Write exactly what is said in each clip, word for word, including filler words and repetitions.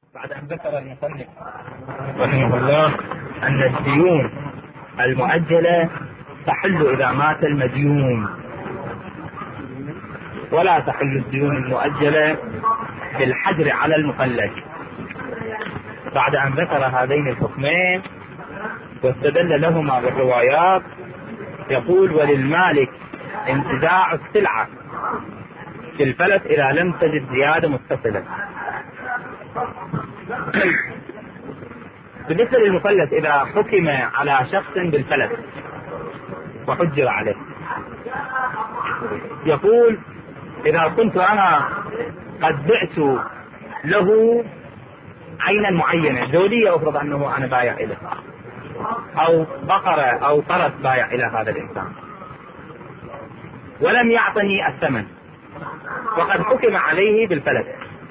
بعد أن ذكر المصنف رحمه الله أن الديون المؤجلة تحل إذا مات المديون، ولا تحل الديون المؤجلة بالحجر على المفلس. بعد أن ذكر هذين الحكمين واستدل لهما بالروايات، يقول: وللمالك انتزاع السلعة في الفلس إذا لم تجد زيادة متصلة. بالنسبة للمفلس إذا حكم على شخص بالفلس وحجر عليه، يقول: إذا كنت أنا قد بعت له عينا معينة، زودية أفرض أنه أنا بايع إليه، أو بقرة أو فرس بايع إلى هذا الإنسان، ولم يعطني الثمن وقد حكم عليه بالفلس،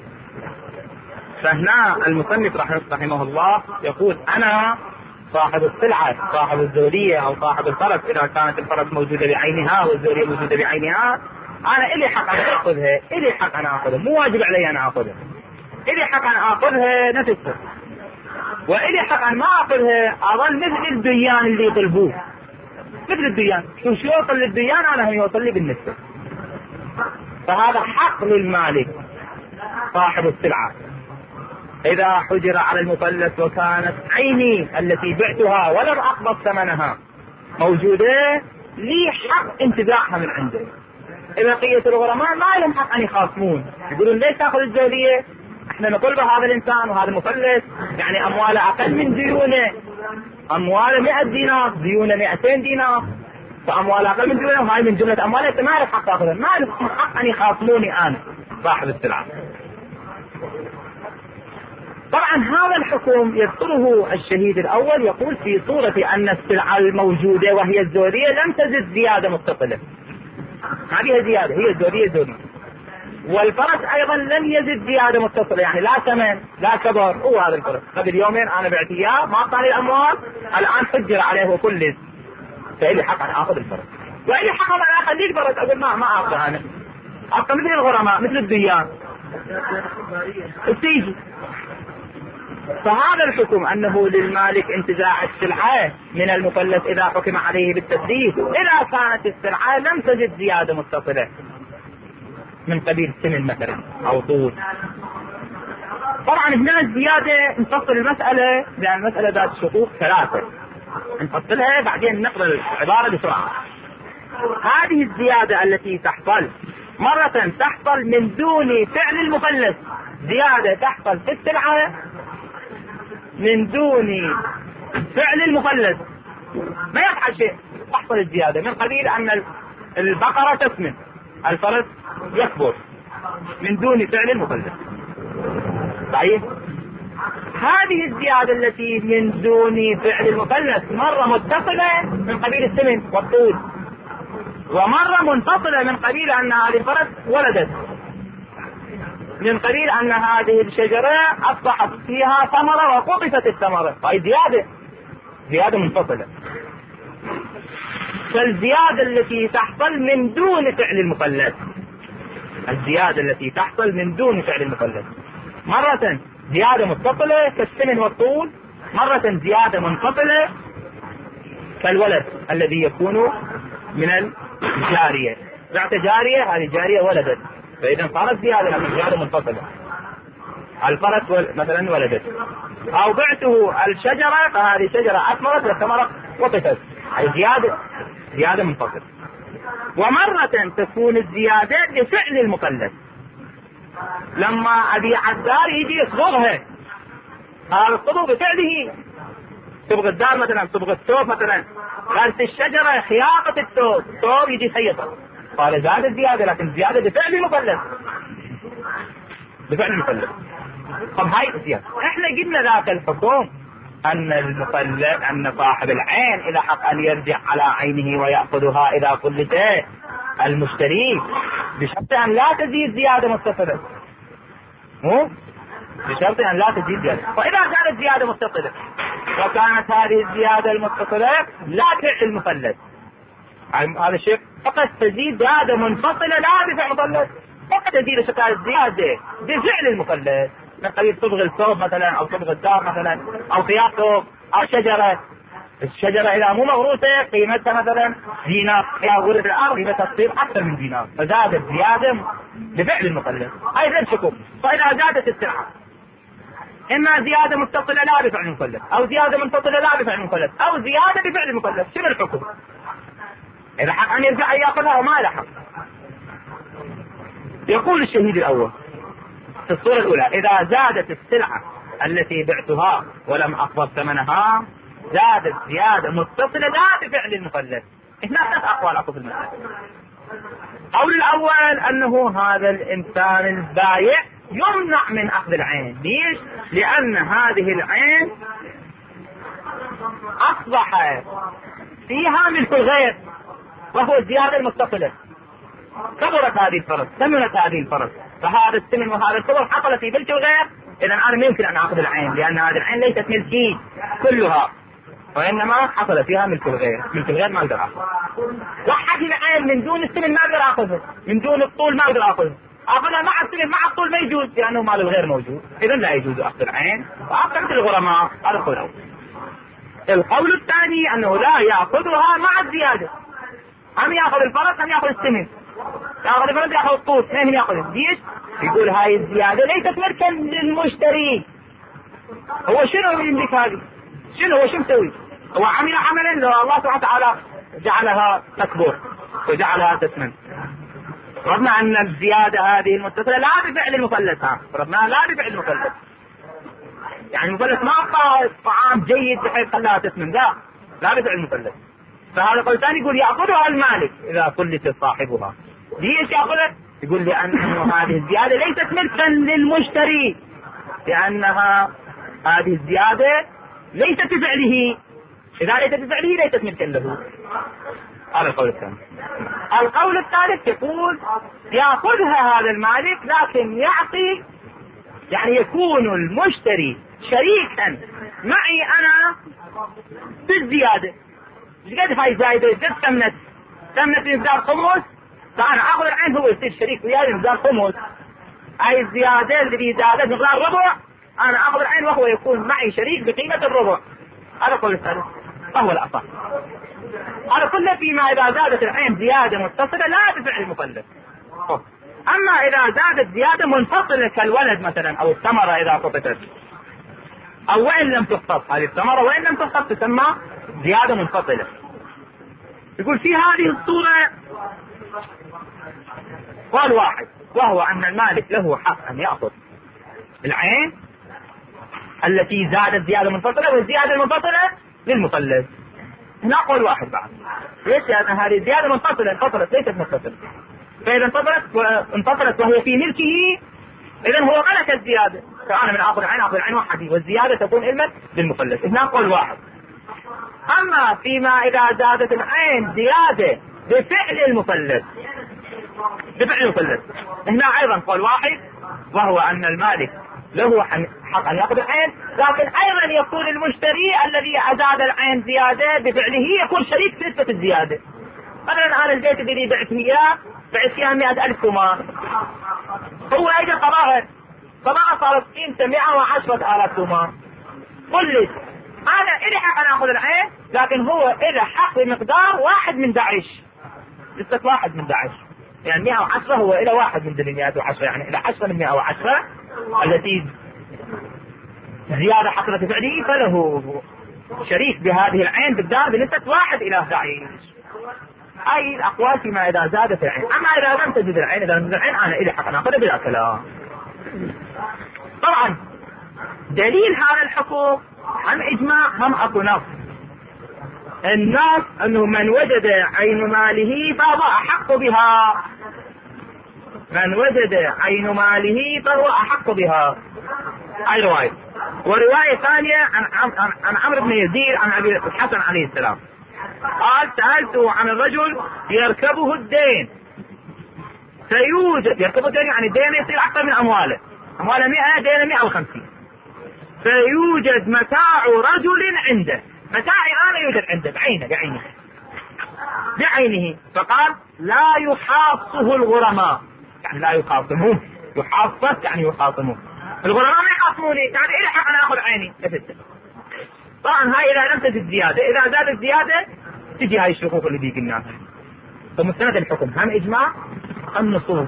فهنا المصنف رحمه الله يقول: أنا صاحب السلعة، صاحب الزودية أو صاحب الفرس، إذا كانت الفرس موجودة بعينها والزودية موجودة بعينها، أنا إلي حق أن أخذها، إلي حق أن أخذها، مو واجب علي أن أخذها، إلي حق أن أخذها نفسها، وإلي حق أن ما أخذها أظل مثل الديان اللي يطلبوه، مثل الديان، شو شو يوصل للديان أنا هم يوصل لي بالنسبة. فهذا حق للمالك صاحب السلعة إذا حجر على المفلس وكانت عيني التي بعتها ولم أقبض ثمنها موجودة، لي حق انتزاعها من عنده. إذا بقية الغرماء ما لهم حق أن يخاصمون، يقولون: ليش تأخذ الزودية؟ احنا نقول بهذا الإنسان وهذا المفلس يعني أمواله أقل من ديونه، أمواله مئة دينار، ديونه مئتين دينار، فأمواله أقل من ديونه، وهاي من جملة أمواله، ما لهم حق تأخذها، ما لهم حق أن يخاصموني أنا صاحب السلعة. طبعا هذا الحكم يذكره الشهيد الأول، يقول: في صورة أن السلعة الموجودة وهي الزودية لم تزد زيادة متصلة، هذه زيادة، هي الزودية الزودية، والفرس أيضا لم يزد زيادة متصلة، يعني لا ثمن لا كبر، هو هذا الفرس قبل يومين أنا بعت إياه ما أعطاني الأموال، الآن حجر عليه وكل، فإلي حق أن آخذ الفرس، وإلي حق أن أخلي الفرس، أقول ما ما أعطى أنا، أعطى مثل الغرماء مثل الديان التيجي. فهذا الحكم أنه للمالك انتزاع السلعة من المفلس إذا حكم عليه بالتسديد، إذا كانت السلعة لم تجد زيادة متصلة من قبيل سمن مثلا أو طول. طبعا هنا الزيادة نفصل المسألة، لأن المسألة ذات شقوق ثلاثة نفصلها بعدين نقرأ العبارة بسرعة. هذه الزيادة التي تحصل مرة تحصل من دون فعل المفلس، زيادة تحصل في السلعة من دون فعل المفلس، ما يفعل شيء، تحصل الزيادة من قبيل أن البقرة تسمن، الفرس يكبر، من دون فعل المفلس. صحيح؟ هذه الزيادة التي من دون فعل المفلس مرة متصلة من قبيل السمن والطول، ومرة منفصلة من قبيل أن هذه الفرس ولدت، من قبيل أن هذه الشجرة أصبحت فيها ثمرة وقطفت الثمرة، هاي زيادة زيادة منفصلة. فالزيادة التي تحصل من دون فعل المفلس، الزيادة التي تحصل من دون فعل المفلس مرة زيادة متصلة كالسمن والطول، مرة زيادة منفصلة كالولد الذي يكون من الجارية، بعت جارية، هذه جارية ولدت، فإذا صارت زيادة لكن زيادة منفصلة. الفرس مثلا ولدت، أو بعته الشجرة فهذه شجرة أثمرت والثمرة وقفت، أي زيادة زيادة منفصلة. ومرة تكون الزيادة بفعل المفلس، لما أبيع الدار يجي يصبغها، هذا الصبغ بفعله، صبغ الدار مثلا، صبغ الثوب مثلا، غرس الشجرة، خياطة الثوب، الثوب يجي خيطه، قال زاد زيادة، لكن زيادة بفعل المفلس، بفعل المفلس. طب هاي زيادة. احنا قلنا ذاك الحكم أن المفلس، أن صاحب العين إذا حق أن يرجع على عينه ويأخذها إذا فلت المشتري، بشرط أن لا تزيد زيادة متصلة، مو بشرط أن لا تزيد زيادة. فإذا كانت زيادة متصلة وكانت هذه الزيادة المتصلة لا فعل المفلس، هذا الشيء فقط تزيد زيادة منفصلة لا بفعل المفلس، فقط تزيد شكل الزيادة بفعل المفلس من قبيل صبغ الثوب مثلا او صبغ الدار مثلا او خياط ثوب او شجره. الشجره اذا مو مغروسه قيمتها مثلا دينار، اذا غرست الارض قيمتها تصير اكثر من دينار، فزادت زياده بفعل المقلد. هاي غير شكوك. فاذا زادت السلعه اما زياده متصله لا بفعل المقلد، او زياده منفصله لا بفعل المقلد، او زياده بفعل المقلد، شنو الحكم؟ اذا حق ان يرجع ياخذها او ما له حق. يقول الشهيد الاول في الصورة الأولى: إذا زادت السلعة التي بعتها ولم أقبض ثمنها زادت زيادة متصلة لا بفعل المقلد. هنا ثلاث أقوال أقول في المسألة. القول الأول أنه هذا الإنسان البايع يمنع من أخذ العين. ليش؟ لأن هذه العين أصبح فيها ملك الغير وهو الزيادة المتصلة. كبرت هذه الفرص، ثمنت هذه الفرص، فهذا الثمن وهذا الكبر حصل في ملك الغير. اذا انا ما يمكن ان اخذ العين، لان هذه العين ليست ملكي كلها، وانما حصل فيها ملك الغير. ملك الغير ما اقدر اخذه. وحد العين من دون الثمن ما اقدر اخذه، من دون الطول ما اقدر اخذه. اخذها مع الثمن مع الطول ما يجوز، لانه مال الغير موجود. اذا لا يجوز اخذ العين واخذ الغرماء. هذا القول الاول. القول الثاني انه لا ياخذها مع الزياده، هم ياخذ الفرق هم ياخذ الثمن، ياخذ الفرق ياخذ الطول، اثنين ياخذ. ليش؟ يقول هاي الزياده ليست ملكا للمشتري. هو شنو يملك هذه؟ شنو هو شو مسوي؟ هو عمل عملا لو الله سبحانه وتعالى جعلها تكبر وجعلها تثمن. ربنا ان الزياده هذه المتصله لا بفعل المفلس، ها ربنا لا بفعل المفلس. يعني المفلس ما اعطى طعام جيد بحيث خلاها تثمن، لا لا بفعل المفلس. فهذا قول ثاني يقول ياخذها المالك اذا فلت صاحبها. ليش ياخذها؟ يقول لانه هذه الزياده ليست ملكا للمشتري، لانها هذه الزياده ليست بفعله، اذا ليست بفعله ليست ملكا له. هذا القول الثاني. القول الثالث يقول ياخذها هذا المالك لكن يعطي، يعني يكون المشتري شريكا معي انا بالزياده. ايش قد هاي زايده؟ قد ثمنت ثمنت مقدار خمس، فانا اخذ العين هو يصير شريك وياي مقدار خمس. هاي الزياده اللي زادت مقدار ربع انا اخذ العين وهو يكون معي شريك بقيمه الربع. هذا القول الثالث وهو الاصح. هذا كله فيما اذا زادت العين زياده متصله لا بفعل المفلس. اما اذا زادت زياده منفصله كالولد مثلا او الثمره اذا قطعت او وان لم تخطف، هذه الثمره وان لم تخطف تسمى زياده منفصله. يقول في هذه الصوره قال واحد، وهو ان المالك له حق ان ياخذ العين التي زادت زياده منفصله والزياده المنفصله للمفلس. هنا قول واحد بعد. ليش؟ لان هذه زياده منفصله انفصلت ليست متصله، فاذا انفصلت انفصلت وهي في ملكه اذا هو ملك الزياده، فانا من اخذ العين اخذ العين وحدي والزياده تكون علما للمفلس. هنا قول واحد. اما فيما اذا زادت العين زياده بفعل المفلس بفعل المفلس هنا ايضا قول واحد، وهو ان المالك له حق ان ياخذ العين، لكن ايضا يكون المشتري الذي ازاد العين زياده بفعله يكون شريك في نسبه الزياده. مثلا انا البيت الذي بعت اياه بعت فيها مئة ألف تومان، هو اجى قضاها قضاها صارت قيمته مئة وعشرة آلاف تومان. قل لي انا الي حق ان اخذ العين، لكن هو الى حق بمقدار واحد من داعش، لسه واحد من داعش، يعني مئة وعشرة هو الى واحد من مئة وعشرة، يعني الى عشرة من مئة وعشرة التي زياده حصلت فعله، فله شريك بهذه العين بالدار بنسبه واحد الى أحد عشر. اي الاقوال فيما اذا زادت العين. اما اذا لم تزد العين، اذا لم تزد العين انا الي حق ان اخذها بلا كلام. طبعا دليل هذا الحكم هم اجماع هم اكو نص. النص انه من وجد عين ماله فهو احق بها، من وجد عين ماله فهو احق بها. هاي روايه. وروايه ثانيه عن عن, عن عمرو بن يزيد عن ابي الحسن عليه السلام قال سالته عن الرجل يركبه الدين فيوجد، يركبه الدين يعني الدين يصير اكثر من امواله، امواله مئة دين مئة وخمسين، فيوجد متاع رجل عنده، متاعي انا يوجد عنده بعينه بعينه بعينه، فقال لا يحاصه الغرماء، يعني لا يخاصموه، يحاصه يعني يخاصموه، الغرماء ما يخاصموني، يعني إلى حق أنا أخذ عيني أفتح. طبعا هاي إذا لم تزد زيادة، إذا زادت زيادة تجي هاي الشقوق اللي دي قلناها. فمستند الحكم هم إجماع أم نصوص؟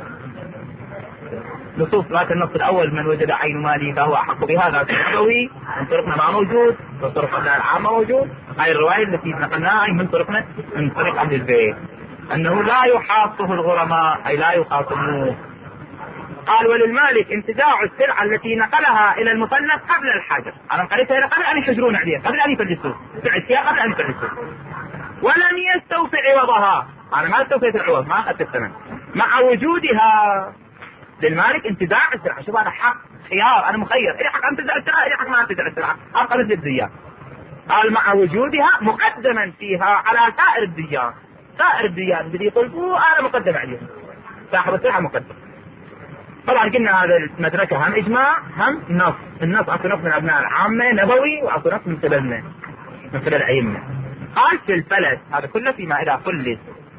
نصوص. لكن النص الأول من وجد عين مالي فهو أحق بها، ذاك النبوي من طرقنا ما موجود، من طرقنا العامة موجود. هاي الرواية التي نقلناها من طرقنا من طريق أهل البيت أنه لا يحاصه الغرماء، أي لا يخاصموه. قال وللمالك انتزاع السلعة التي نقلها إلى المفلس قبل الحجر، أنا نقلتها قبل أن يحجرون عليها، قبل أن يفلسوه، بعتها قبل أن يفلسوه، ولم يستوفي عوضها، أنا ما استوفيت العوض، ما أخذت الثمن، مع وجودها. للمالك انتزاع السلعة. شوف هذا حق خيار، أنا مخير، إلي حق أنتزع السلعة، إلي حق ما أنتزع السلعة، أبقى نزل الديان. قال مع وجودها مقدما فيها على سائر الديان. سائر الديان بدي يطلبوه أنا مقدم عليهم، صاحب السلعة مقدم. طبعا قلنا هذا المدركة هم إجماع هم نص. النص أكو نص من أبناء العامة نبوي، وأكو نص من قبلنا من قبل الأئمة. قال في الفلس هذا كله فيما إذا فلس،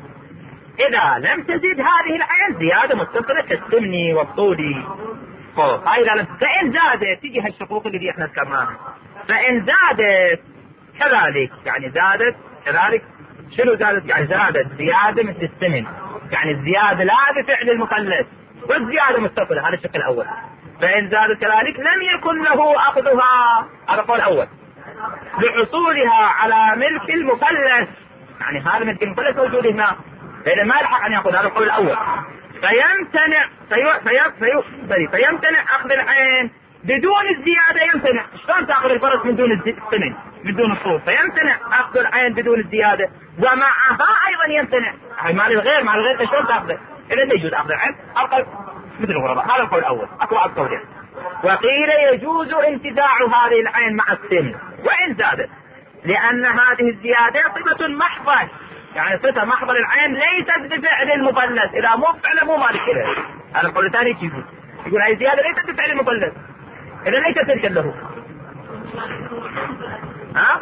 إذا لم تزيد هذه العين زيادة متصلة كالسمني والطولي. هاي إذا لم فإن زادت تجي هالشقوق اللي دي إحنا ذكرناها. فإن زادت كذلك، يعني زادت كذلك. شنو زادت؟ يعني زادت زيادة مثل السمن، يعني الزيادة لا بفعل المثلث والزيادة متصلة، هذا الشكل الأول. فإن زادت كذلك لم يكن له أخذها، هذا القول الأول، لحصولها على ملك المثلث، يعني هذا ملك المثلث موجود هنا، فإذا ما لحق أن يأخذ، هذا القول الأول. فيمتنع في في في فيمتنع أخذ العين بدون الزيادة. يمتنع. شلون تأخذ الفرس من دون الثمن من دون الصوت؟ فيمتنع أخذ العين بدون الزيادة، ومعها أيضا يمتنع. هاي مال الغير، مال الغير شلون تأخذه؟ إذا لا يجوز أخذ العين أقل مثل الغرباء. هذا القول الأول. أكو بعض قولين. وقيل يجوز انتزاع هذه العين مع السن وإن زادت، لأن هذه الزيادة صفة محضة، يعني صفة محضة للعين ليست بفعل المثلث. إذا مو بفعل مو مالك له. هذا القول الثاني يجوز، يقول هذه الزيادة ليست بفعل المثلث، إذا ليست تلك له. ها؟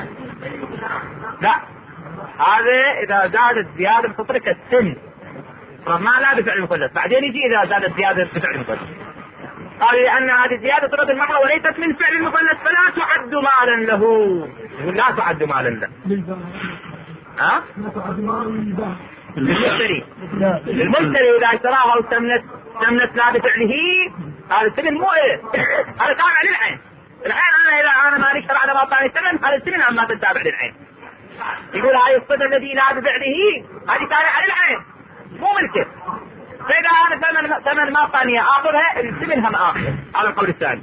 لا، هذا إذا زادت زيادة بتترك السن ما لا بفعل المثلث، بعدين يجي إذا زادت زيادة بفعل المثلث. قال لأن هذه الزيادة صفة المحضة وليست من فعل المثلث فلا تعد مالا له. يقول لا تعد مالا له. ها؟ للمشتري. للمشتري إذا اشتراها واستمنت استمنت لا بفعله، هذا السمن مو إيه، هذا تابع للعين. العين أنا إذا أنا مالي اشترى على باطل السمن، هذا السمن أما تتابع للعين. يقول هاي الصفة الذي لا بفعله هذه تابعة للعين مو ملكه. فإذا أنا ثمن ثمن ما ثانية آخذها، السمن هم آخذ. هذا القول الثاني.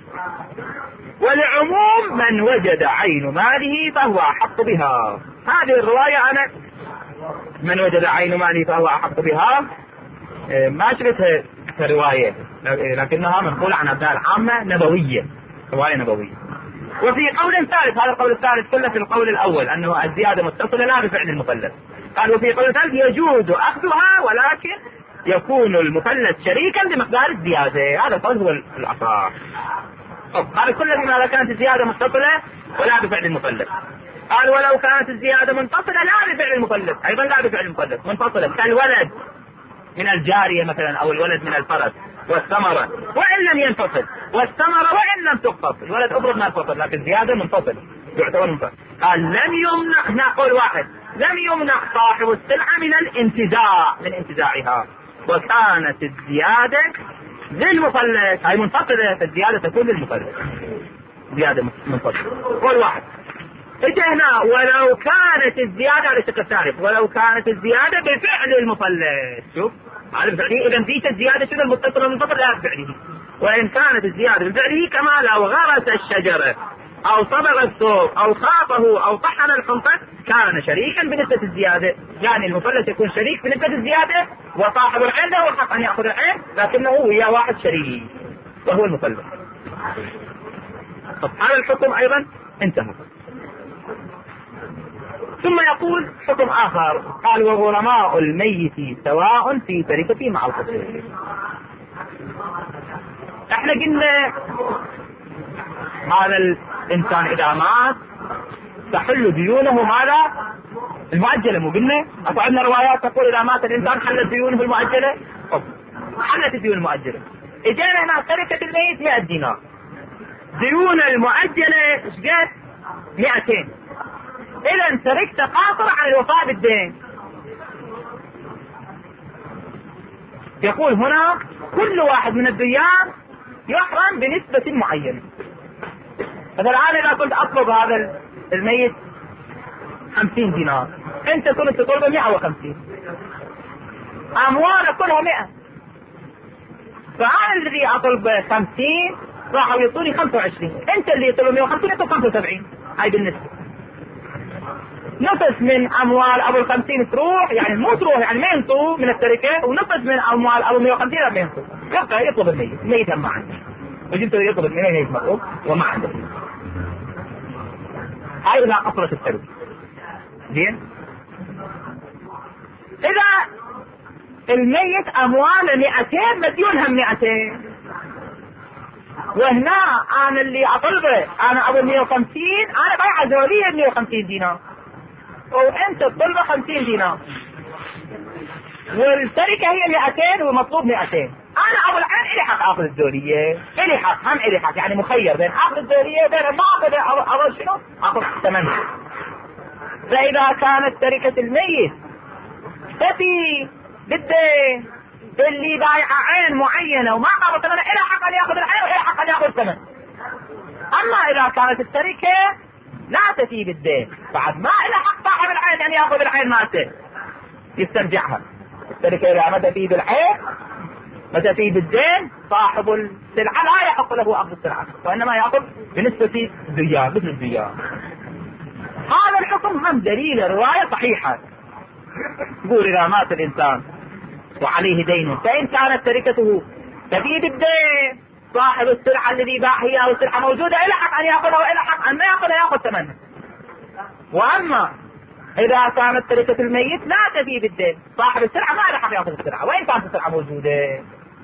ولعموم من وجد عين ماله فهو أحق بها. هذه الرواية أنا من وجد عين ماله فهو أحق بها ما شفتها كرواية، لكنها منقولة عن أبناء العامة نبوية، رواية نبوية. وفي قول ثالث، هذا القول الثالث كله في القول الأول أنه الزيادة متصلة لا بفعل المثلث. قال وفي قول ثالث يجوز أخذها ولكن يكون المثلث شريكا بمقدار الزيادة. هذا القول هو الأصح. قال كل ما كانت الزيادة متصلة ولا بفعل المثلث. قال ولو كانت الزيادة منفصلة لا بفعل المثلث، أيضا لا بفعل المثلث، منفصلة كالولد من الجارية مثلا أو الولد من الفرس، والثمرة وإن لم ينفصل، والثمرة وإن لم تقتص. الولد أبرد ما ينفصل، لكن الزيادة منفصل يعتبر منفصل. قال لم يمنع، هنا قول واحد، لم يمنع صاحب السلعة من الانتزاع من انتزاعها، وكانت الزيادة للمثلث. هاي منفصلة، فالزيادة تكون للمثلث، زيادة منفصلة. قول واحد. اجي هنا ولو كانت الزيادة على الشق الثالث، ولو كانت الزيادة بفعل المثلث. شوف هذا بفعله، إذا زيت الزيادة شنو المتصل والمنفصل لا بفعله. وإن كانت الزيادة بفعله كما لو غرس الشجرة أو صبغ الثوب أو خاطه أو طحن الحنطة كان شريكا بنسبة الزيادة. يعني المثلث يكون شريك بنسبة الزيادة، وصاحب العين له الحق أن يأخذ العين، لكنه ويا واحد شريك وهو المثلث. طب هذا الحكم أيضا انتهى. ثم يقول حكم آخر، قال وغرماء الميت سواء في تركته مع الخصوص. احنا قلنا هذا الإنسان إذا مات تحل ديونه ماذا؟ المؤجلة. مو قلنا أكو عندنا روايات تقول إذا مات الإنسان حلت ديونه المؤجلة؟ حلت الديون المؤجلة. اجينا هنا تركة الميت مئة دينار، ديون المؤجلة ايش قد؟ مئتين. اذا تركته قاصرة عن الوفاء بالدين. يقول هنا كل واحد من الديان يحرم بنسبة معينة. مثلا انا اذا كنت اطلب هذا الميت خمسين دينار، انت كنت تطلبه مئة وخمسين، امواله كلها مئة، فانا الذي اطلب خمسين راح يعطوني خمسة وعشرين، انت اللي يطلب مئة وخمسين يطلب خمسة وسبعين. هاي بالنسبة نصف من اموال ابو الخمسين تروح، يعني مو تروح يعني ما ينطوا من التركة، ونصف من اموال ابو مئة وخمسين ما ينطوا، يبقى يطلب الميت، الميت هم ما عنده، وجبت يطلب الميت مطلوب وما عنده. هاي اذا قصرت التركة. زين، اذا الميت امواله مئتين مديونهم مئتين، وهنا انا اللي اطلبه انا ابو مئة وخمسين، انا بايع زوليه مئة وخمسين دينار وانت تطلبه خمسين دينار، والتركه هي مئتين ومطلوب مئتين، انا ابو العين الي حق اخذ الزوليه، الي حق هم الي حق، يعني مخير بين اخذ الزوليه بين ما اخذ اخذ شنو؟ اخذ ثمنها. فاذا كانت تركه الميت تفي بالدين اللي بايع عين معينه وما قابل ثمنها، الى حق ان ياخذ العين والى حق ان ياخذ الثمن. اما اذا كانت التركه لا تفي بالدين، بعد ما الى حق صاحب العين ان ياخذ العين مالته يسترجعها. التركه اذا ما تفي بالعين ما تفي بالدين، صاحب السلعه لا يحق له اخذ السلعه، وانما ياخذ بنسبه الديار مثل الديار. هذا الحكم هم دليل روايه صحيحه يقول اذا مات الانسان وعليه دين فإن كانت تركته تفي بالدين، صاحب السلعة الذي باع هي أو السلعة موجودة إلى حق أن يأخذها وإلى حق أن ما يأخذها يأخذ ثمنها. وأما إذا كانت تركة الميت لا تفي بالدين، صاحب السلعة ما له حق يأخذ السلعة وإن كانت السلعة موجودة.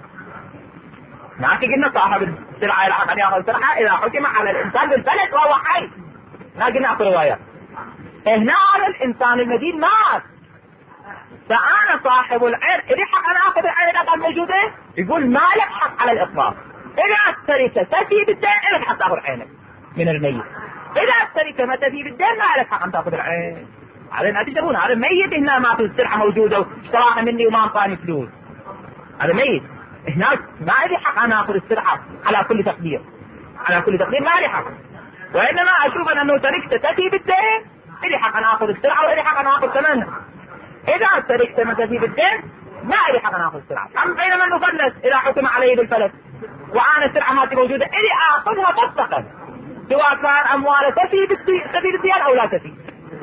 نحكي قلنا صاحب السلعة إلى حق أن يأخذ السلعة إذا حكم على الإنسان بالفلت وهو حي. ما قلنا أعطي روايات. هنا على الإنسان المدين مات، فأنا صاحب العين إذا حق أنا أخذ العين إذا كانت موجودة، يقول ما لك حق على الإطلاق. إذا التركة تفي بالدين إلك حق تأخذ عينك من الميت، إذا التركة ما تفي بالدين ما لك حق أن تأخذ العين. على ما تجربون هذا ميت هنا ما في السلعة موجودة واشتراها مني وما أعطاني فلوس، هذا ميت هناك ما لي حق أنا أخذ السلعة على كل تقدير، على كل تقدير ما لي حق، وإنما أشوف أنه تركة تفي بالدين إلي حق أنا أخذ السلعة وإلي حق أنا أخذ ثمنها. إذا تركت ما تفي بالدين ما لي حق أنا أخذ السلعة. أما بينما المفلس إذا حكم عليه بالفلس وأنا السلعة ما موجودة إلي أخذها مطلقا سواء كان أمواله تفي تفي بالدين أو لا تفي.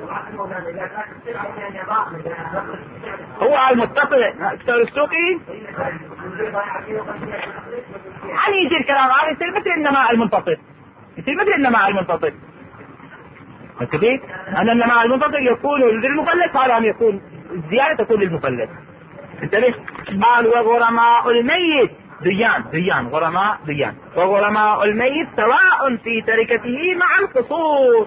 هو المتصل اكثر السوقي يعني يجي الكلام هذا يصير مثل النماء المنفصل، يصير مثل النماء المنفصل. كذلك أن النماء المنفصل يكون للمفلس، هذا هم يكون الزيادة تكون للمفلس. انتبه، قال وغرماء الميت ديان ديان غرماء ديان وغرماء الميت سواء في تركته مع القصور،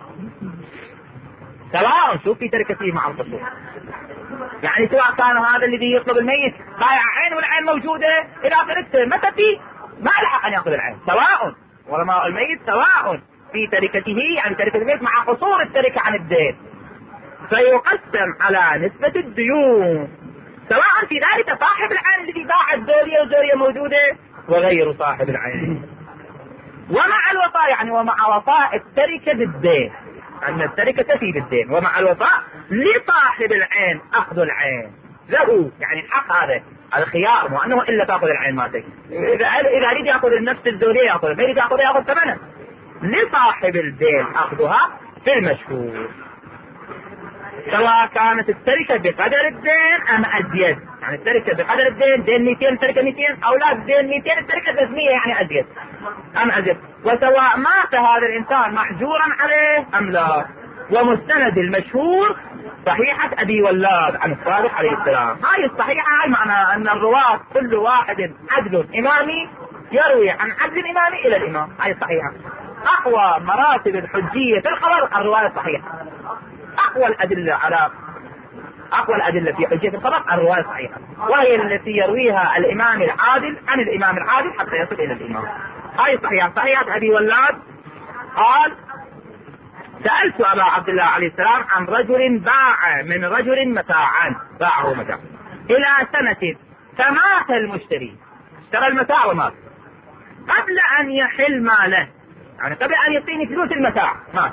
سواء شوف في تركته مع القصور، يعني سواء كان هذا الذي يطلب الميت بايع عين والعين موجودة إذا تركته متى في ما لحق أن يأخذ العين، سواء غرماء الميت سواء في تركته يعني تركة الميت مع قصور التركة عن الدين، فيقسم على نسبة الديون سواء في ذلك صاحب العين الذي باع الزورية والزورية موجودة وغير صاحب العين، ومع الوفاء يعني ومع وفاء التركة بالدين، أن التركة تفي بالدين، ومع الوفاء لصاحب العين أخذ العين له، يعني الحق هذا هذا خيار، مو أنه إلا تأخذ العين مالتك، إذا إذا أريد يأخذ النفس الزورية يأخذ، ما يريد يأخذ يأخذ ثمنها، لصاحب الدين أخذها في المشهور سواء كانت التركة بقدر الدين أم أزيد، يعني التركة بقدر الدين دين مئتين التركة مئتين أو لا دين مئتين التركة ثلاثمئة يعني أزيد أم أزيد، وسواء مات هذا الإنسان محجورا عليه أم لا. ومستند المشهور صحيحة أبي ولاد عن الصادق عليه السلام، هاي الصحيحة هاي معنى أن الرواة كل واحد عدل إمامي يروي عن عدل إمامي إلى الإمام، هاي الصحيحة. أقوى مراتب الحجية في الخبر الرواية الصحيحة، أقوى الأدلة على اقوى الادله في حجيه الخبر الروايه الصحيحه، وهي التي يرويها الامام العادل عن الامام العادل حتى يصل الى الامام. هاي صحيحه. صحيحه ابي ولاد قال: سالت ابا عبد الله عليه السلام عن رجل باع من رجل متاعا، باعه متاع الى سنه فمات المشتري، اشترى المتاع ومات قبل ان يحل ماله، يعني قبل ان يعطيني فلوس المتاع مات،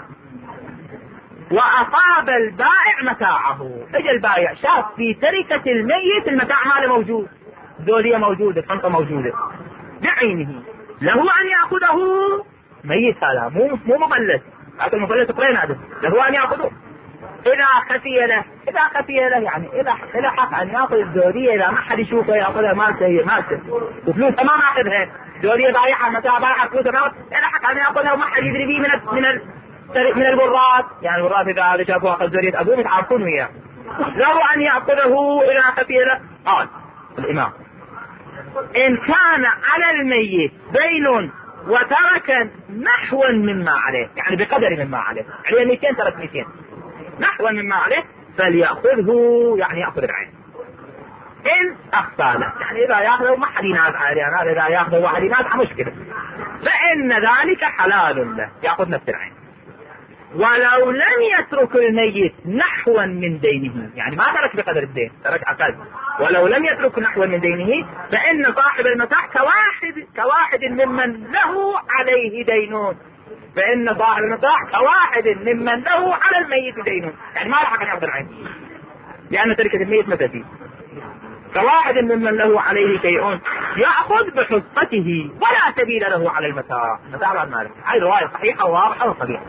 واصاب البائع متاعه. اجى البائع شاف في تركة الميت المتاع هذا موجود، الدولية موجودة، الشنطة موجودة بعينه، له ان ياخذه. ميت هذا مو مو مفلس، لكن المفلس قرين هذا، له ان ياخذه اذا خفي له، اذا خفي له يعني اذا اذا حق ان ياخذ الدولية، اذا ما حد يشوفه ياخذها مالته، هي مالته وفلوسها ما ماخذها، دولية بايعها متاع بايعها فلوسها ما، اذا حق ان ياخذها وما حد يدري به من ال من ال من البرات، يعني البرات اذا هذا شافوا اخذ دولية ابوه يتعرفون وياه، له ان ياخذه اذا خفي له. قال الامام: ان كان على الميت دين وترك نحوا مما عليه، يعني بقدر مما عليه، عليه مئتين ترك مئتين، نحوا مما عليه فليأخذه، يعني يأخذ العين. إن أخفى له، يعني إذا يأخذه ما حد ينازع عليه، يعني إذا يأخذه واحد ينازع مشكلة، فإن ذلك حلال له، يأخذ نفس العين. ولو لم يترك الميت نحوا من دينه، يعني ما ترك بقدر الدين، ترك أقل، ولو لم يترك نحوا من دينه فإن صاحب المتاع كواحد كواحد ممن له عليه دينون، فإن صاحب المتاع كواحد ممن له على الميت دينون، يعني ما لحق أن يأخذ العين لأن تركة الميت متى فيه، كواحد ممن له عليه شيء يأخذ بحصته ولا سبيل له على المتاع، متاع بعد مالك. هذه رواية صحيحة وواضحة وصريحة.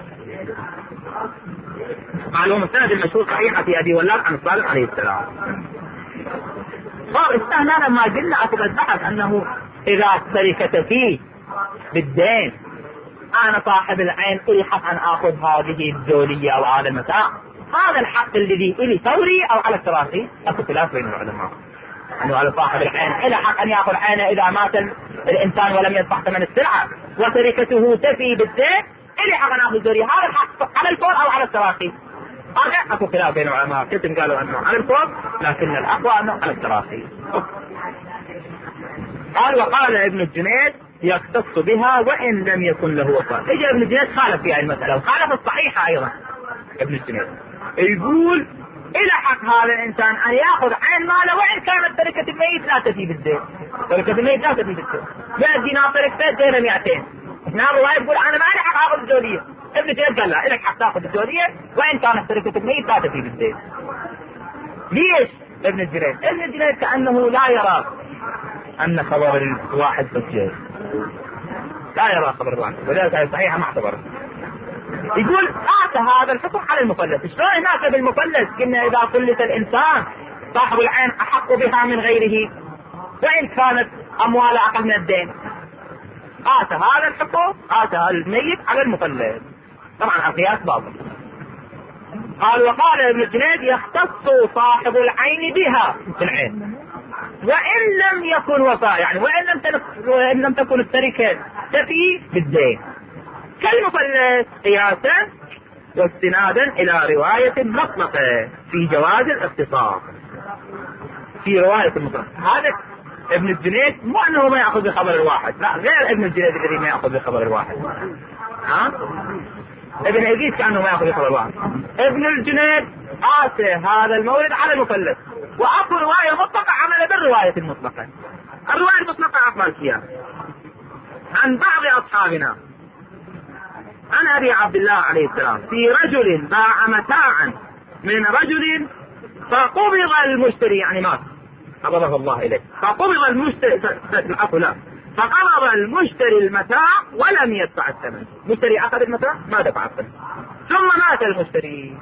معلوم السند المشهور صحيحة في أبي ولاد عن الصالح عليه السلام. صار استهنا لما قلنا أكبر البحث أنه إذا التركة فيه بالدين، أنا صاحب العين إلي حق أن آخذ هذه الدولية أو هذا المتاع، هذا الحق الذي إلي فوري أو على التراخي، أكو خلاف بين العلماء أنه على صاحب العين إلى حق أن يأخذ عينه إذا مات الإنسان ولم يدفع ثمن السلعة وتركته تفي بالدين، إلي حق أن آخذ الدولية، هذا الحق على الفور أو على التراخي. هذا أكو خلاف بين العلماء، كتب قالوا أنه على الفور لكن الأقوى أنه على التراخي. قال: وقال ابن الجنيد: يختص بها وإن لم يكن له وفاء. إجا ابن الجنيد خالف في هذه المسألة وخالف الصحيحة أيضا. ابن الجنيد يقول: إلى حق هذا الإنسان أن يأخذ عين ماله وإن كانت تركة الميت لا تفي بالدين، تركة الميت لا تفي بالدين، مئة دينار تركته دين مئتين، هنا الرواية يقول أنا ما لي حق آخذ الدولية. ابن الجنيد قال: لا، إلك حق تأخذ الدولية وإن كانت تركة الميت لا تفي بالدين. ليش؟ ابن الجنيد ابن الجنيد كأنه لا يرى أن خبر الواحد حجة، لا يرى خبر الواحد، ولذلك هي صحيحة ما اعتبره. يقول: آت هذا الحكم على المفلس. شلون هناك بالمفلس قلنا إذا فلت الإنسان صاحب العين أحق بها من غيره وإن كانت أموال أقل من الدين، آت هذا الحكم آت هذا الميت على المفلس، طبعا القياس باطل. قال: وقال ابن الجنيد: يختص صاحب العين بها في العين وإن لم يكن وفاء، يعني وإن لم وإن لم تكن التركة تفي بالدين، كالمفلس قياسا واستنادا إلى رواية مطلقة في جواز الاختصاص. في رواية المطلق هذا ابن الجنيد مو أنه ما يأخذ بخبر الواحد، لا، غير ابن الجنيد الذي ما يأخذ بخبر الواحد. ها؟ ابن عزيز كأنه ما يأخذ بخبر الواحد. ابن الجنيد آتى هذا المورد على المفلس، وأكو رواية مطلقة عمل بالرواية المطلقة. الرواية المطلقة أقبل فيها عن بعض أصحابنا عن أبي عبد الله عليه السلام في رجل باع متاعا من رجل فقبض المشتري، يعني مات قبضه الله إليه، فقبض المشتري لا فقبض المشتري المتاع ولم يدفع الثمن. المشتري أخذ المتاع ما دفع الثمن، ثم مات المشتري.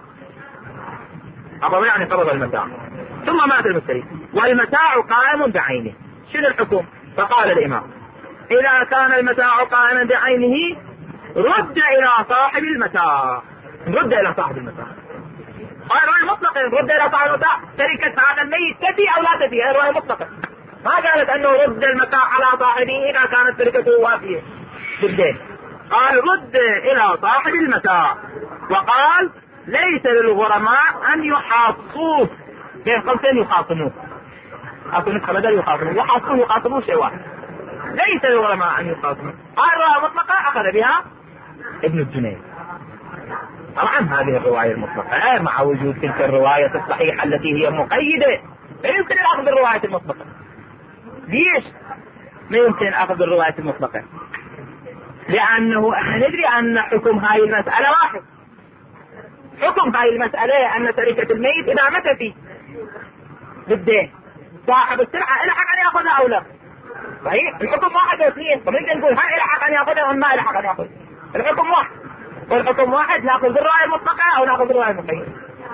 قبض يعني قبض المتاع ثم مات المشتري والمتاع قائم بعينه. شنو الحكم؟ فقال الإمام: إذا كان المتاع قائما بعينه رد إلى صاحب المتاع، رد إلى صاحب المتاع. هاي رواية مطلقة، رد إلى صاحب المتاع، تركة هذا الميت تفي أو لا تفي، هاي رواية مطلقة، ما قالت أنه رد المتاع على صاحبه إذا كانت تركته وافية بالدين. قال: رد إلى صاحب المتاع. وقال: ليس للغرماء أن يحاصوه بين قوسين يخاصموه، اكو نسخة بدل يخاصموه، وحاصلون يخاصموه شيء واحد، ليس العلماء ان يخاصموه. هاي الرواية المطلقة اخذ بها ابن الجنيد. طبعا هذه الرواية المطلقة مع وجود تلك الرواية الصحيحة التي هي مقيدة، لا يمكن الاخذ بالرواية المطلقة. ليش ما يمكن الاخذ بالرواية المطلقة؟ لانه احنا ندري ان حكم هاي المسألة واحد. حكم هاي المسألة ان تركة الميت اذا مات فيه بالدين صاحب السلعة إلى حق ان ياخذها او لا. صحيح الحكم واحد واثنين، فممكن نقول هل إلى حق ان ياخذها وما إلى حق ان ياخذها. الحكم واحد، والحكم واحد ناخذ بالرواية المطلقة او ناخذ بالرواية المقيدة.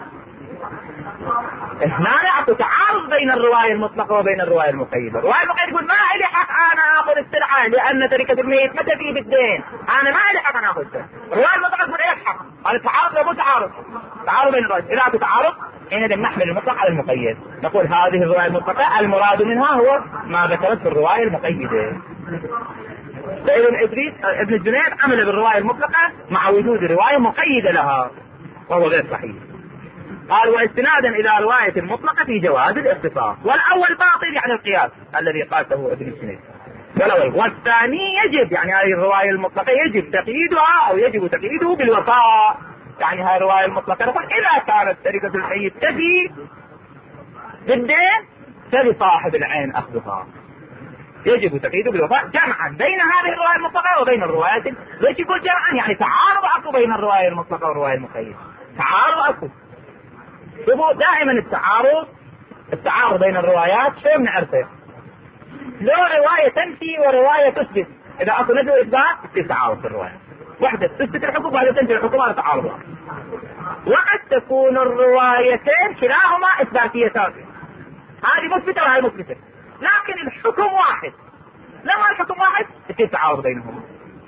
هنا اكو تعارض بين الرواية المطلقة وبين الرواية المقيدة. الرواية المقيدة تقول ما لي حق انا اخذ السلعة لان تركة الميت متى فيه بالدين، انا ما لي حق انا اخذها. الرواية المطلقة تقول لك حق. هذا تعارض ولا مو تعارض؟ تعارض بين الروايات. اذا اكو تعارض حينئذ نحمل المطلق على المقيد، نقول هذه الرواية المطلقة المراد منها هو ما ذكرت في الرواية المقيدة. فإذن ادريس ابن الجنيد عمل بالرواية المطلقة مع وجود رواية مقيدة لها، وهو غير صحيح. قال واستنادا الى رواية المطلقة في جواز الاختصاص، والاول باطل يعني القياس الذي قاسه ابن الجنيد، والثاني يجب يعني هذه الرواية المطلقة يجب تقييدها او يجب تقييده بالوفاء. يعني هذه الرواية المطلقة نقول اذا كانت تركة الميت تفي بالدين فلصاحب العين اخذها، يجب تقييده بالوفاء جمعا بين هذه الرواية المطلقة وبين الروايات. ليش يقول جمعا؟ يعني تعارض اكو بين الرواية المطلقة والرواية المقيدة، تعارض اكو. شوفوا دائما التعارض التعارض بين الروايات شو بنعرفه؟ لو رواية تنفي ورواية تثبت، اذا اكو نفي واثبات يصير تعارض في الرواية، واحدة تثبت الحكم وواحدة تنفي الحكم، هذا تعارض. وقد تكون الروايتين كلاهما اثباتيتان، هذه مثبتة وهذه مثبتة، لكن الحكم واحد. لما الحكم واحد يصير تعارض بينهما.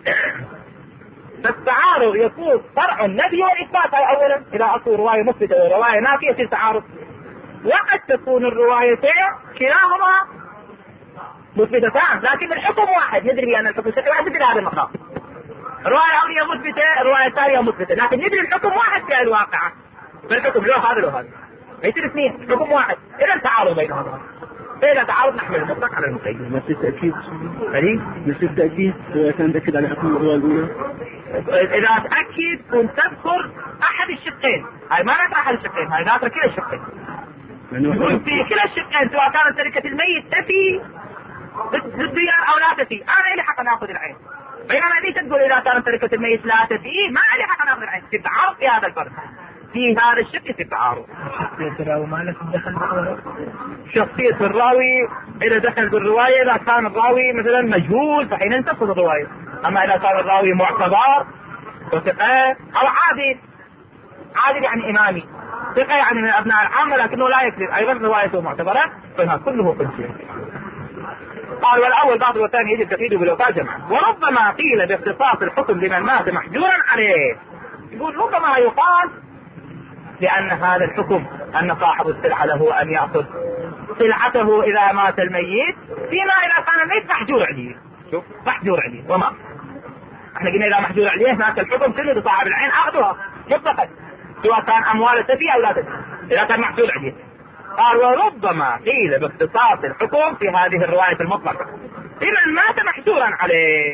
فالتعارض يكون فرع النفي والاثبات. هاي اولا اذا اكو روايه مثبته وروايه نافيه يصير تعارض. وقد تكون الروايتين كلاهما مثبتتان لكن الحكم واحد، ندري بان الحكم واحد في هذا المقام. الروايه الاولى مثبته، الروايه الثانيه مثبته، لكن ندري الحكم واحد في الواقع. فالحكم لو هذا لو هذا يصير اثنين، حكم واحد، اذا تعارض بينهما. فإذا تعارض نحمل المطلق على المقيد. نفس التأكيد. هذه نفس التأكيد كان تأكد على حكم الرواية الأولى. إذا تأكد كنت تذكر أحد الشقين، هاي ما نذكر أحد الشقين، هاي نذكر كلا الشقين. يقول في كلا الشقين سواء كانت تركة الميت تفي بالديار أو لا تفي، أنا إلي حق نأخذ العين. بينما أنت تقول إذا كانت تركة الميت لا تفي ما إلي حق نأخذ العين. في تعارض في هذا الفرق، في هذا الشق في تعارض. شخصية الراوي ما لك دخل بالرواية. شخصية الراوي إذا دخل بالرواية إذا كان الراوي مثلا مجهول فحين تدخل الرواية، أما إذا كان الراوي معتبر وثقة أو عادل، عادل يعني إمامي، ثقة يعني من أبناء العامة لكنه لا يكذب أيضا روايته معتبرة، فهذا كله قدسي. قال والأول بعض والثاني يجب تقييده بالوفاة جمعا. وربما قيل باختصاص الحكم لمن مات محجورا عليه. يقول ربما يقال لأن هذا الحكم أن صاحب السلعة له أن يأخذ سلعته إذا مات الميت، فيما إذا كان الميت محجور عليه. شوف محجور عليه وما احنا قلنا إذا محجور عليه هناك الحكم كله لصاحب العين أخذها مطلقا سواء كان أموال تفي أو لا تفي إذا كان محجور عليه. قال وربما قيل باختصاص الحكم في هذه الرواية المطلقة لمن مات محجورا عليه،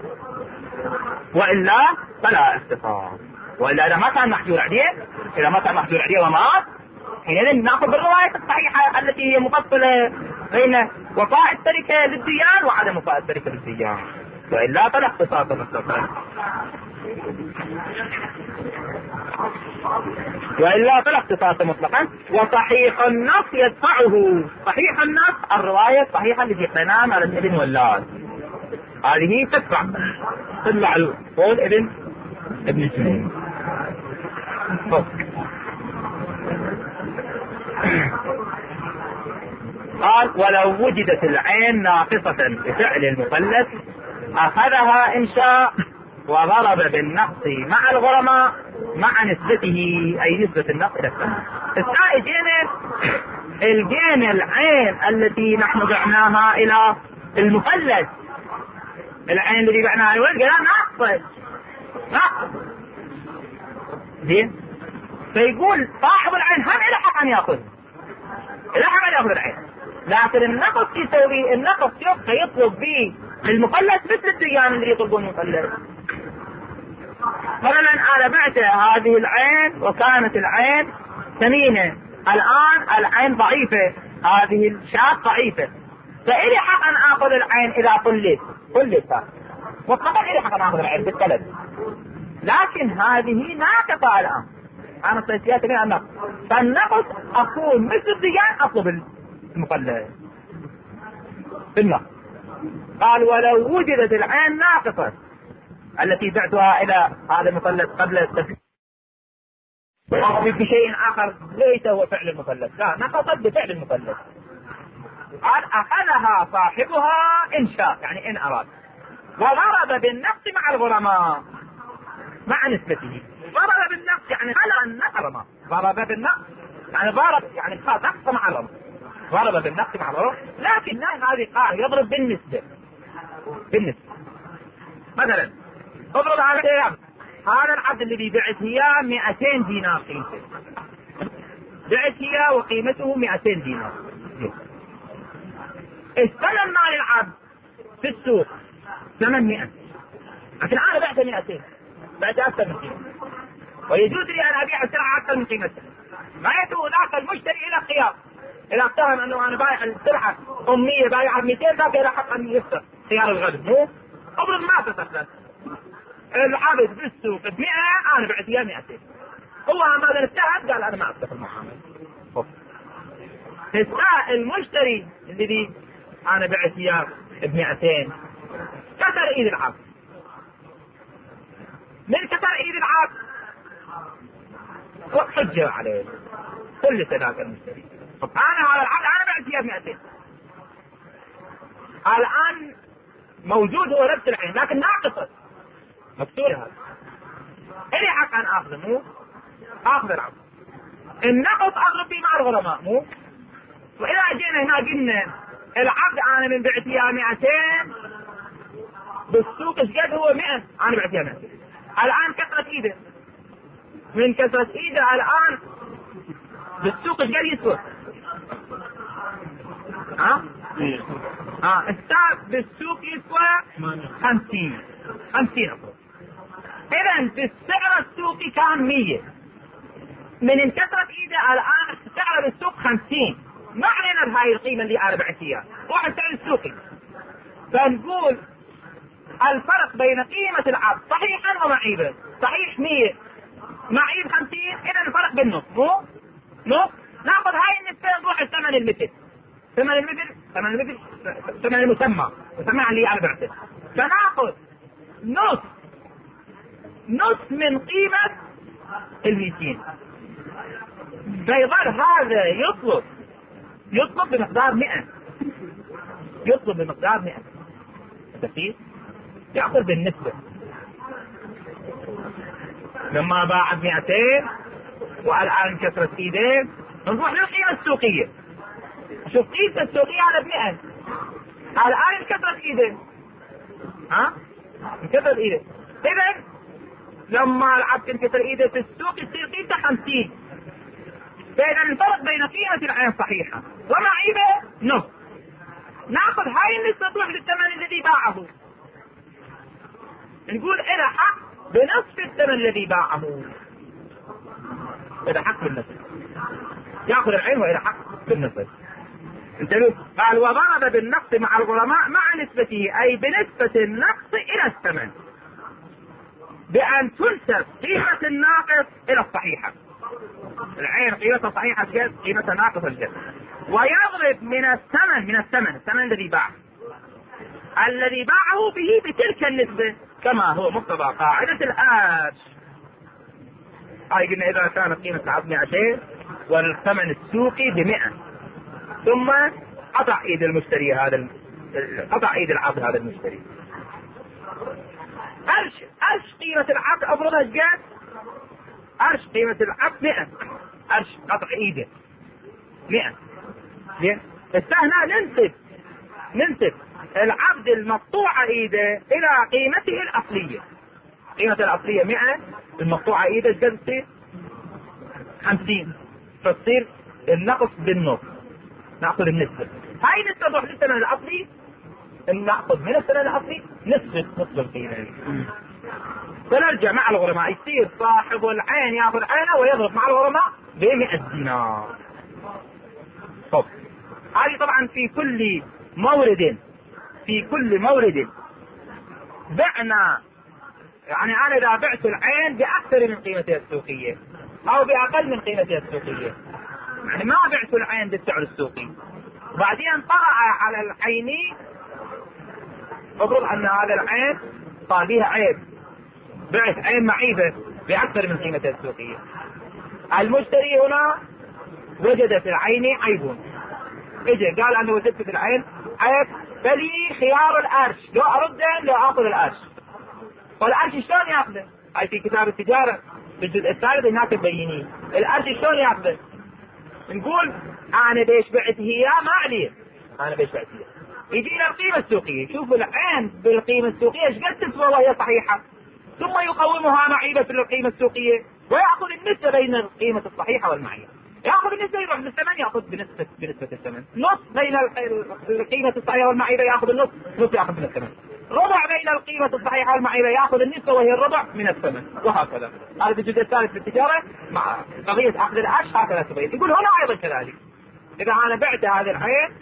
وإلا فلا اختصاص. وإلا إذا ما كان محجور عليه، إذا ما كان محجور عليه ومات، حينئذ نأخذ بالرواية الصحيحة التي هي مفصلة بين وفاء التركة للديان وعدم وفاء التركة للديان، وإلا فلا اختصاص مطلقا. وإلا فلا اختصاص مطلقا. وصحيح النص يدفعه. صحيح النص الرواية الصحيحة التي تنام على الابن واللاد، هذه تدفع تطلع قول ابن ابن الجنيد. قال ولو وجدت العين ناقصة بفعل المثلث أخذها إن شاء وضرب بالنقص مع الغرماء مع نسبته، أي نسبة النقص إلى الثمن. الثاني جينا الجين العين التي نحن بعناها إلى المثلث، العين التي بعناها الولد قال ناقصة ناقص زين، فيقول صاحب العين هم إلى حق أن يأخذ إذا حمل يأخذ العين. لكن النقص يسوي النقص يبقى يطلب به المفلس مثل الديان اللي يطلبون المفلس. مثلا أنا بعت هذه العين وكانت العين ثمينة، الآن العين ضعيفة، هذه الشاة ضعيفة، فإلي حق أن آخذ العين إذا طلت طلت مطلقا إلي حق أن آخذ العين بالطلب. لكن هذه ناقصة الآن، أنا صيتيات من النقص، فالنقص أكون مثل الديان أطلب المفلس بالنقص. قال ولو وجدت العين ناقصة التي بعتها إلى هذا المفلس قبل التفليس بشيء آخر ليس هو فعل المفلس، لا نقصت بفعل المفلس، قال أخذها صاحبها إن شاء، يعني إن أراد، وضرب بالنقص مع الغرماء مع نسبته. ضرب بالنقص يعني خلى النقص غرماء، ضرب بالنقص يعني ضرب يعني خلى نقص مع الغرماء، ضرب بالنقص مع الغرماء، لكن هذه قال يضرب بالنسبة. بالنسبة مثلا اضرب هذا العبد، هذا العبد الذي بعت اياه مئتين دينار قيمته، بعت اياه وقيمته مئتين دينار، الثمن مال العبد في السوق ثمانمائة، لكن انا بعته مئتين، بعته اكثر من قيمته، ويجوز لي ان ابيع السلعه اكثر من قيمتها، ما يدعو ذاك المشتري الى الخيار، اذا اتهم انه انا بايع السلعه أمية بايعها ب مئتين، ذاك له حق ان يخسر خيار الغد، مو ابرز ما تخسر. العبد بالسوق ب مئة، انا بعت اياه مئتين، هو ماذا اتهم؟ قال انا ما افتح المعامله. السائل المشتري الذي انا بعت اياه ب مئتين كسر ايد العبد، من كسر ايد العبد حجه عليه كل ذاك المشتري. طب انا على العبد انا بعت اياه ب مئتين، الان موجود هو نفس العين لكن ناقصه مكسور، هذا إلي حق أن آخذ مو آخذ العبد، النقص أضرب به مع الغرماء مو. وإذا جينا هنا قلنا العبد أنا من بعت إياه مئتين بالسوق ايش قد هو مئة، أنا بعت إياه مئتين، الآن كسرت إيده، من كسرت إيده الآن بالسوق ايش قد يسوى؟ ها؟ ها السعر بالسوق يسوى خمسين خمسين أفضل. إذا في السعر السوقي كان مية، من انكسرت إيده الآن السعر بالسوق خمسين، ما علينا بهاي القيمة اللي أنا بعت إياها، روح السعر السوقي، فنقول الفرق بين قيمة العبد صحيحا ومعيبا، صحيح مية معيب خمسين، إذا الفرق بالنص مو نص، ناخذ هاي النسبة نروح الثمن المثل، ثمن المثل ثمن المثل ثمن المسمى مسمى اللي أنا بعته، فناخذ نص نص من قيمة المئتين، فيظل هذا يطلب يطلب بمقدار مئة، يطلب بمقدار مئة، تفسير يأخذ بالنسبة، لما باع مئتين والآن كسرت ايديه نروح للقيمة السوقية، شوف قيمة السوقية على مئة، الآن كسرت ايديه، ها كسرت ايديه، إذا لما العبد انكسر ايده في السوق يصير قيمته خمسين، فإذا الفرق بين قيمة العين صحيحة ومعيبة نص، ناخذ هاي النسبة تروح للثمن الذي باعه، نقول إذا حق بنصف الثمن الذي باعه، إذا حق بالنصف يأخذ العين وإذا حق بالنصف. انتبه، قال وضرب بالنقص مع الغرماء مع نسبته، أي بنسبة النقص إلى الثمن، بأن تنسب قيمة الناقص إلى الصحيحة، العين قيمتها صحيحة الجد قيمتها ناقصة الجد، ويضرب من الثمن من الثمن الثمن الذي باع الذي باعه به بتلك النسبة كما هو مقتضى قاعدة الآج. هاي قلنا إذا كانت قيمة العبد مئتين والثمن السوقي بمئة، ثم قطع ايد المشتري هذا قطع ايد العبد هذا المشتري، أرش أرش قيمة العبد أفرضها جاد، أرش قيمة العبد مئة، أرش قطع إيده مئة، زين، هنا ننسب ننسب العبد المقطوع إيده إلى قيمته الأصلية، قيمة الأصلية مئة، المقطوع إيده جد تصير خمسين، فتصير النقص بالنص، ناخذ النسبه. هاي النسبه تروح للثمن الاصلي، ناخذ من الثمن الاصلي نسبه نصف القيمه. فنرجع مع الغرماء، يصير صاحب العين ياخذ عينه ويضرب مع الغرماء ب مئة دينار. طب هذه طبعا في كل مورد في كل مورد بعنا، يعني انا اذا بعت العين باكثر من قيمتها السوقيه او باقل من قيمتها السوقيه، يعني ما بعت العين بالسعر السوقي وبعدين طلع على العين، افرض ان هذا العين صار بها عيب، بعت عين معيبه باكثر من قيمتها السوقيه. المشتري هنا وجد في العين عيب، اجى قال انا وجدت في العين عيب، فلي خيار الارش، لو ارده لو اخذ الارش. والارش شلون ياخذه؟ هاي في كتاب التجاره في الجزء الثالث هناك مبينين الارش شلون ياخذه. نقول انا بيش بعت هي ما عليه، انا بيش بعت هي، يجينا القيمه السوقيه، شوف العين بالقيمه السوقيه ايش قد تسوى وهي صحيحه، ثم يقومها معيبه في القيمه السوقيه وياخذ النسبه بين القيمه الصحيحه والمعيبه. ياخذ النسبه يروح للثمن ياخذ بنسبه بنسبه الثمن، نص بين القيمه الصحيحه والمعيبه ياخذ النص، نص ياخذ من الثمن، ربع بين القيمه الصحيحه والمعيبه ياخذ النسبه وهي الربع من الثمن، وهكذا. هذا في الجزء الثالث في التجاره مع قضيه اخذ العش هكذا تبين. يقول هنا ايضا كذلك، اذا انا بعت هذه العين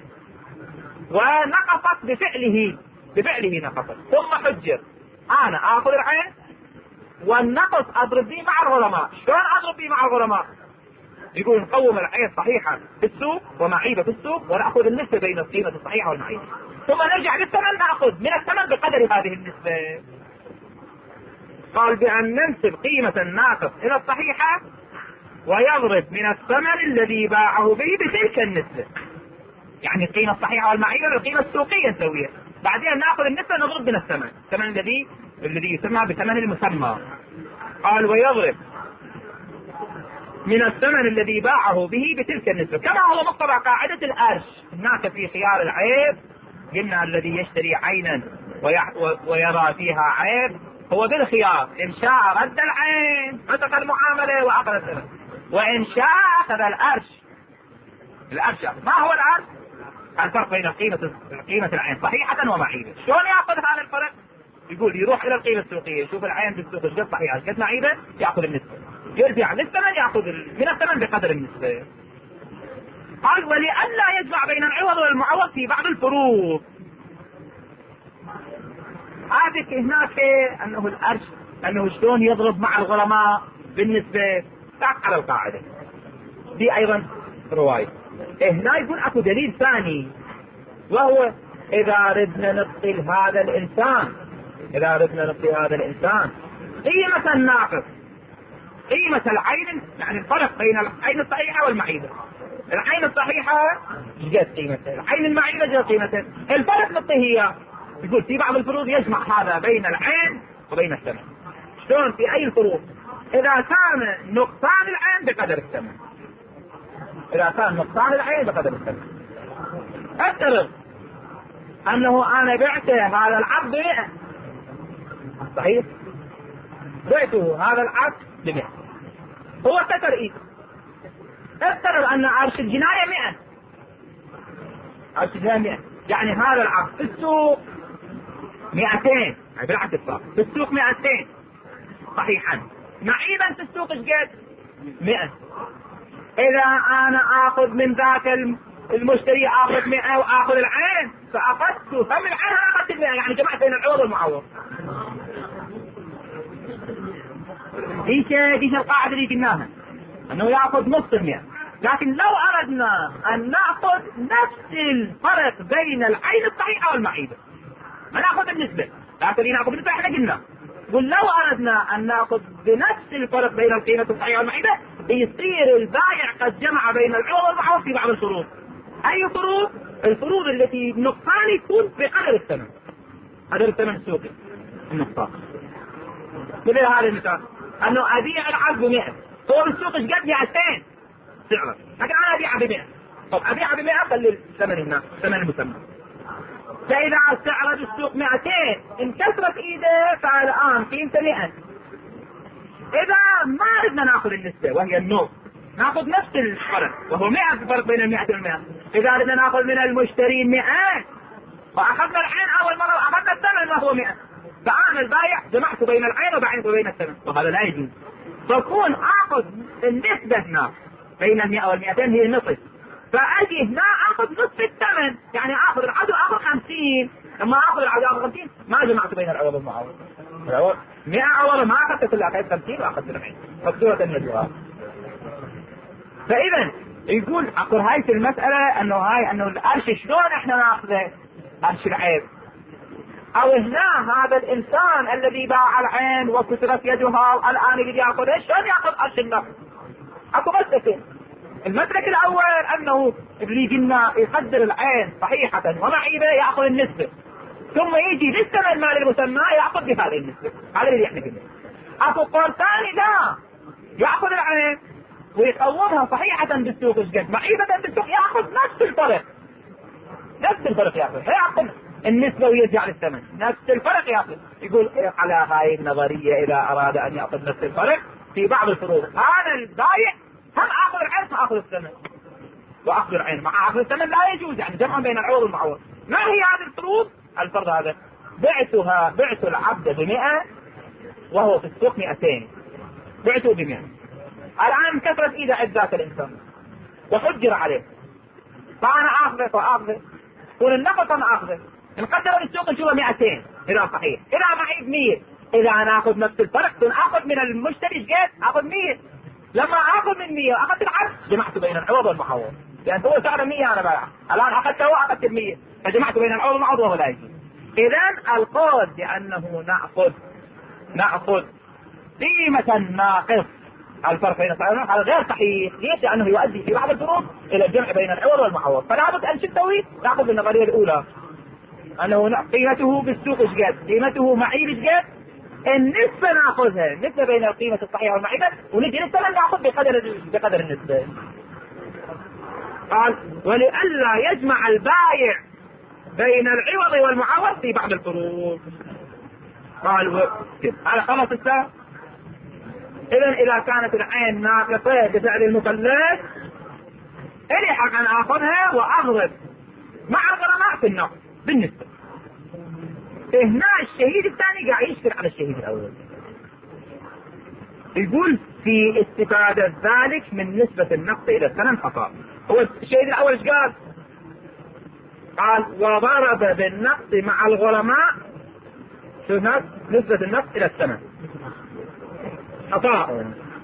ونقصت بفعله بفعله نقصت ثم حجر، انا اخذ العين والنقص اضرب به مع الغرماء. شلون اضرب به مع الغرماء؟ يقول نقوم العين صحيحه في السوق ومعيبه في السوق وناخذ النسبه بين القيمه الصحيحه والمعيبه، ثم نرجع للثمن ناخذ من الثمن بقدر هذه النسبه. قال بان ننسب قيمه الناقص الى الصحيحه ويضرب من الثمن الذي باعه به بتلك النسبه، يعني القيمه الصحيحه والمعيبه بالقيمه السوقيه نسويها، بعدين ناخذ النسبه نضرب من الثمن، الثمن الذي الذي يسمى بثمن المسمى. قال ويضرب من الثمن الذي باعه به بتلك النسبة، كما هو مقتضى قاعدة الأرش. هناك في خيار العيب قلنا الذي يشتري عينا ويرى فيها عيب هو بالخيار، إن شاء رد العين عتق المعاملة وأخذ الثمن، وإن شاء أخذ الأرش. الأرش ما هو الأرش؟ الفرق بين قيمة قيمة العين صحيحة ومعيبة. شلون يأخذ هذا الفرق؟ يقول يروح إلى القيمة السوقية، يشوف العين في السوق قد صحيحة قد معيبة يأخذ النسبة، يرجع للثمن يأخذ من الثمن بقدر النسبة. قال ولئلا يجمع بين العوض والمعوض في بعض الفروض. هذه هناك أنه الأرش أنه شلون يضرب مع الغرماء بالنسبة، تعال على القاعدة دي أيضا رواية. هنا يقول أكو دليل ثاني، وهو إذا ردنا نبطل هذا الإنسان إذا ردنا نبطل هذا الإنسان قيمة الناقص، قيمة العين، يعني الفرق بين العين الصحيحة والمعيبة. العين الصحيحة جت قيمتها، العين المعيبة جت قيمتها، الفرق نعطيه هي. يقول في بعض الفروض يجمع هذا بين العين وبين الثمن. شلون؟ في أي الفروض؟ إذا كان نقصان العين بقدر الثمن، إذا كان نقصان العين بقدر الثمن. افترض أنه أنا بعته هذا العبد بمئة، صحيح؟ بعته هذا العبد بمئة، هو كسر ايد. افترض ان عرش الجناية مئة، عرش الجناية مئة، يعني هذا العبد في السوق مئتين، يعني بالعكس الصار في السوق مئتين صحيحا، معيبا في السوق ايش قد؟ مئة. اذا انا اخذ من ذاك المشتري اخذ مئة واخذ العين، فاخذت فمن العين اخذت المئة، يعني جمعت بين العوض والمعوض. ايش ايش القاعدة اللي قلناها؟ انه ياخذ نصف المئة. لكن لو اردنا ان ناخذ نفس الفرق بين العين الصحيحة والمعيبة، ما ناخذ النسبة، لكن ناخذ النسبة احنا قلنا. قل لو اردنا ان ناخذ بنفس الفرق بين القيمة الصحيحة والمعيبة، يصير البائع قد جمع بين العوض والمعوض في بعض الفروض. اي فروض؟ الفروض التي النقصان يكون بقدر الثمن، قدر الثمن السوقي النقصان. مثل هذا المثال، انه ابيع العبد بمئة، هو بالسوق ايش قد؟ مئتين سعره، لكن انا ابيعها بمئة. طب ابيعها بمئة خلي الثمن هنا ثمن المسمى. فاذا سعره بالسوق مئتين انكسرت ايده فالان قيمته مئة. اذا ما ردنا ناخذ النسبة وهي النص، ناخذ نفس الفرق وهو مئة، الفرق بين المئة والمئة، اذا بدنا ناخذ من المشتري مئة واخذنا العين اول مره واخذنا الثمن وهو مئة، فانا البايع جمعت بين العين وبين الثمن، وهذا لا يجوز. فكون اخذ النسبه هنا بين المئة والمئتين هي النصف، فاجي هنا اخذ نصف الثمن، يعني اخذ العدو اخذ خمسين، لما اخذ العدو اخذ خمسين ما جمعت بين العوض والمعوض. مئة عوض ما اخذت كلها، اخذت خمسين واخذت العين مكسوره النجوى. فاذا يقول اقول هاي في المساله انه هاي انه القرش شلون احنا ناخذه؟ قرش العيب. او هنا هذا الانسان الذي باع العين وكسرت يدها الان يجي ياخذها، شلون ياخذ قرش النقد؟ اكو مسلكين. المسلك الاول انه اللي قلنا يقدر العين صحيحه ومعيبه ياخذ النسبه، ثم يجي للثمن المال المسمى ياخذ بهذه النسبه، هذا اللي احنا قلنا. اكو قول ثاني لا، ياخذ العين ويقومها صحيحه بالسوق قد معيبه بالسوق، ياخذ نفس الفرق، نفس الفرق ياخذ، ياخذ النسبه ويرجع للثمن، نفس الفرق ياخذ. يقول على هاي النظريه اذا اراد ان ياخذ نفس الفرق في بعض الفروض، انا البايع هم اخذ العين فاخذ الثمن، واخذ العين مع اخذ الثمن لا يجوز، يعني جمع بين العوض والمعوض. ما هي هذه الفروض؟ الفرض هذا بعتها بعت العبد بمئة وهو في السوق مئتين، بعته بمئة، الان كثرت ايده عند ذاك الانسان وحجر عليه، فانا اخذه فاخذه كون النقص انا اخذه، نقدر بالسوق نشوفه مئتين اذا صحيح، اذا معي بمية، اذا انا اخذ نفس الفرق كون اخذ من المشتري قد اخذ مية، لما اخذ من مية واخذت العكس جمعت بين العوض والمعوض، يعني هو سعره مية انا بايع، الان اخذته واخذت المية فجمعت بين العوض والمعوض وهو لا يجوز. اذا القول بانه ناخذ ناخذ قيمة الناقص الفرق بين الصحيحين هذا غير صحيح. ليش؟ لانه يؤدي في بعض الفروض الى الجمع بين العوض والمعوض. فلا بد ان تسوي تاخذ بالنظريه الاولى انه قيمته بالسوق ايش قد، قيمته معيب ايش قد، النسبه ناخذها النسبه بين القيمه الصحيحه والمعيبه، ونجي للثمن ناخذ بقدر بقدر النسبه. قال ولئلا يجمع البائع بين العوض والمعوض في بعض الفروض. قال و... هذا خلاص الساعه. اذا اذا كانت العين ناقصه بسعر المكلف الي حق ان اخذها واضرب مع الغرماء في النقد بالنسبه. هنا الشهيد الثاني قاعد يشكر على الشهيد الاول، يقول في استفاده ذلك من نسبه النقد الى الثمن خطا. هو الشهيد الاول ايش قال؟ قال وضرب بالنقد مع الغرماء شو نسبه النقد الى الثمن خطأ.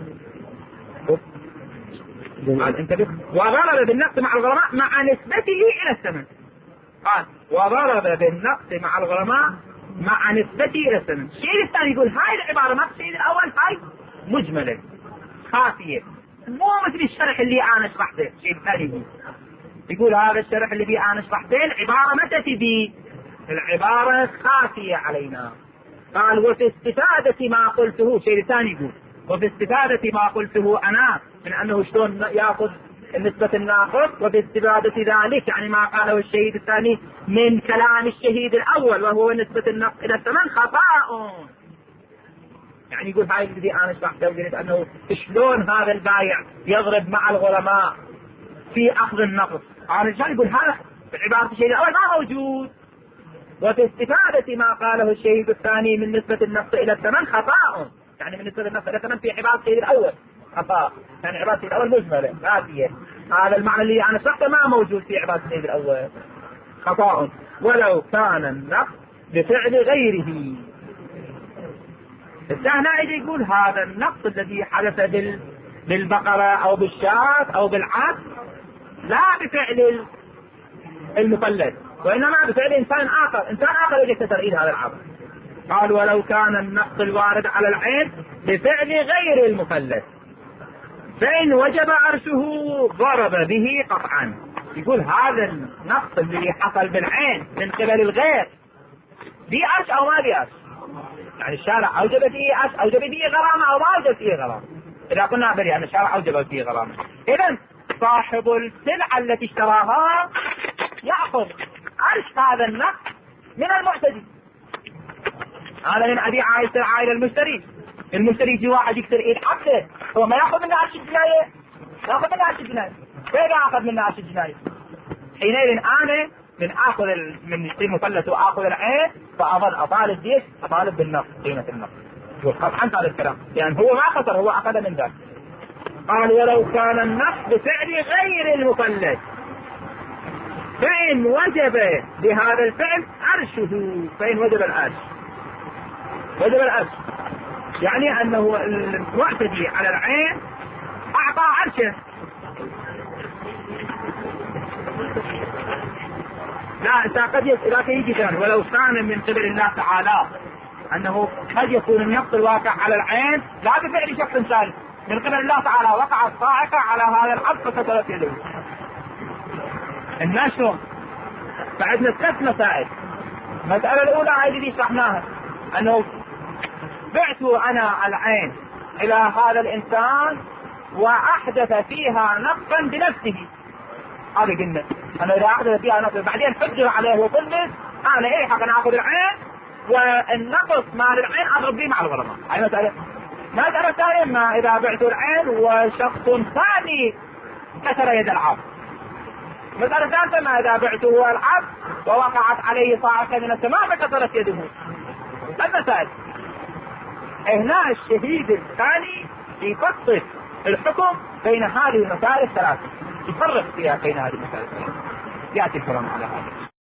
انتبه، وضرب بالنقد مع الغرماء مع نسبته الى الثمن. قال وضرب بالنقد مع الغرماء مع نسبته الى الثمن. الشيء الثاني يقول هاي العباره ما الشيء الاول هاي مجمله خافيه، مو مثل الشرح اللي انا شرحته. الشيء الثاني يقول يقول هذا الشرح اللي بي انا شرحته العباره ما تاتي بي، العباره خافيه علينا. قال وفي استفادة ما قلته، شيء الثاني يقول وفي استفادة ما قلته أنا من أنه شلون يأخذ نسبة الناقص، وفي استفادة ذلك يعني ما قاله الشهيد الثاني من كلام الشهيد الأول وهو نسبة النقص إلى الثمن خطأ. يعني يقول هاي الذي أنا شرحته وقلت أنه شلون هذا البايع يضرب مع الغرماء في أخذ النقص، أنا رجال يقول هذا في عبارة الشهيد الأول ما موجود. وفي استفادة ما قاله الشهيد الثاني من نسبة النقص إلى الثمن خطأ، يعني من نسبة النقص إلى الثمن في عبارة الشهيد الأول خطأ، يعني عبارة الشهيد الأول مجملة خافية. هذا المعنى اللي أنا شرحته ما موجود في عبارة الشهيد الأول خطأ. ولو كان النقص بفعل غيره. هنا يجي يقول هذا النقص الذي حدث بال بالبقرة أو بالشاة أو بالعبد لا بفعل المفلس، وإنما بفعل إنسان آخر، إنسان آخر يجي تسرعيد هذا العبد. قال ولو كان النقص الوارد على العين بفعل غير المفلس فإن وجب عرشه ضرب به قطعا. يقول هذا النقص اللي حصل بالعين من قبل الغير دي عرش أو ما دي عرش، يعني الشارع أوجب فيه عرش، أوجب فيه غرامة أو ما أوجب فيه غرامة. إذا قلنا بري أن الشارع أوجب فيه غرامة، إذن صاحب السلعة التي اشتراها يأخذ عرش هذا النقص من المعتدي. هذا من أبي عايز سلعة إلى المشتري، المشتري يجي واحد يكسر إيد حقه، هو ما يأخذ منه عرش الجناية، يأخذ منه عرش الجناية. فإذا أخذ منه عرش الجناية حينئذ انا من اخذ من يصير مفلس واخذ العين فاظل اطالب ديش اطالب بالنص قيمه النص قطعا هذا الكلام لان يعني هو ما خسر هو اخذ من ذلك. قال ولو كان النص بفعل غير المفلس فإن وجب بهذا الفعل عرشه فإن وجب العرش وجب العرش يعني أنه المعتدي على العين أعطى عرشه. لا قد إذا يجي ثاني ولو كان من قبل الله تعالى أنه قد يكون النقص الواقع على العين لا بفعل شخص ثالث من قبل الله تعالى وقع الصاعقة على هذا العبد فكسرت يده. النشر بعدنا ثلاث مسائل. المسألة الأولى هذه اللي شرحناها أنه بعت أنا العين إلى هذا الإنسان وأحدث فيها نقصا بنفسه. هذا قلنا أنا إذا أحدث فيها نقصا بعدين حجر عليه وكلس أنا إيه حق أنا أخذ العين والنقص مال العين أضرب به مع الغرضاء. هاي مسألة. مسألة ثانية ما إذا بعت العين وشخص ثاني كسر يد العبد. مسألة ثالثة ما إذا بعته العبد ووقعت عليه صاعقة من السماء فكسرت يده. المسائل هنا الشهيد الثاني يفصل الحكم بين هذه المسائل الثلاثة يفرق فيها بين هذه المسائل الثلاثة. يأتي الكلام على هذا.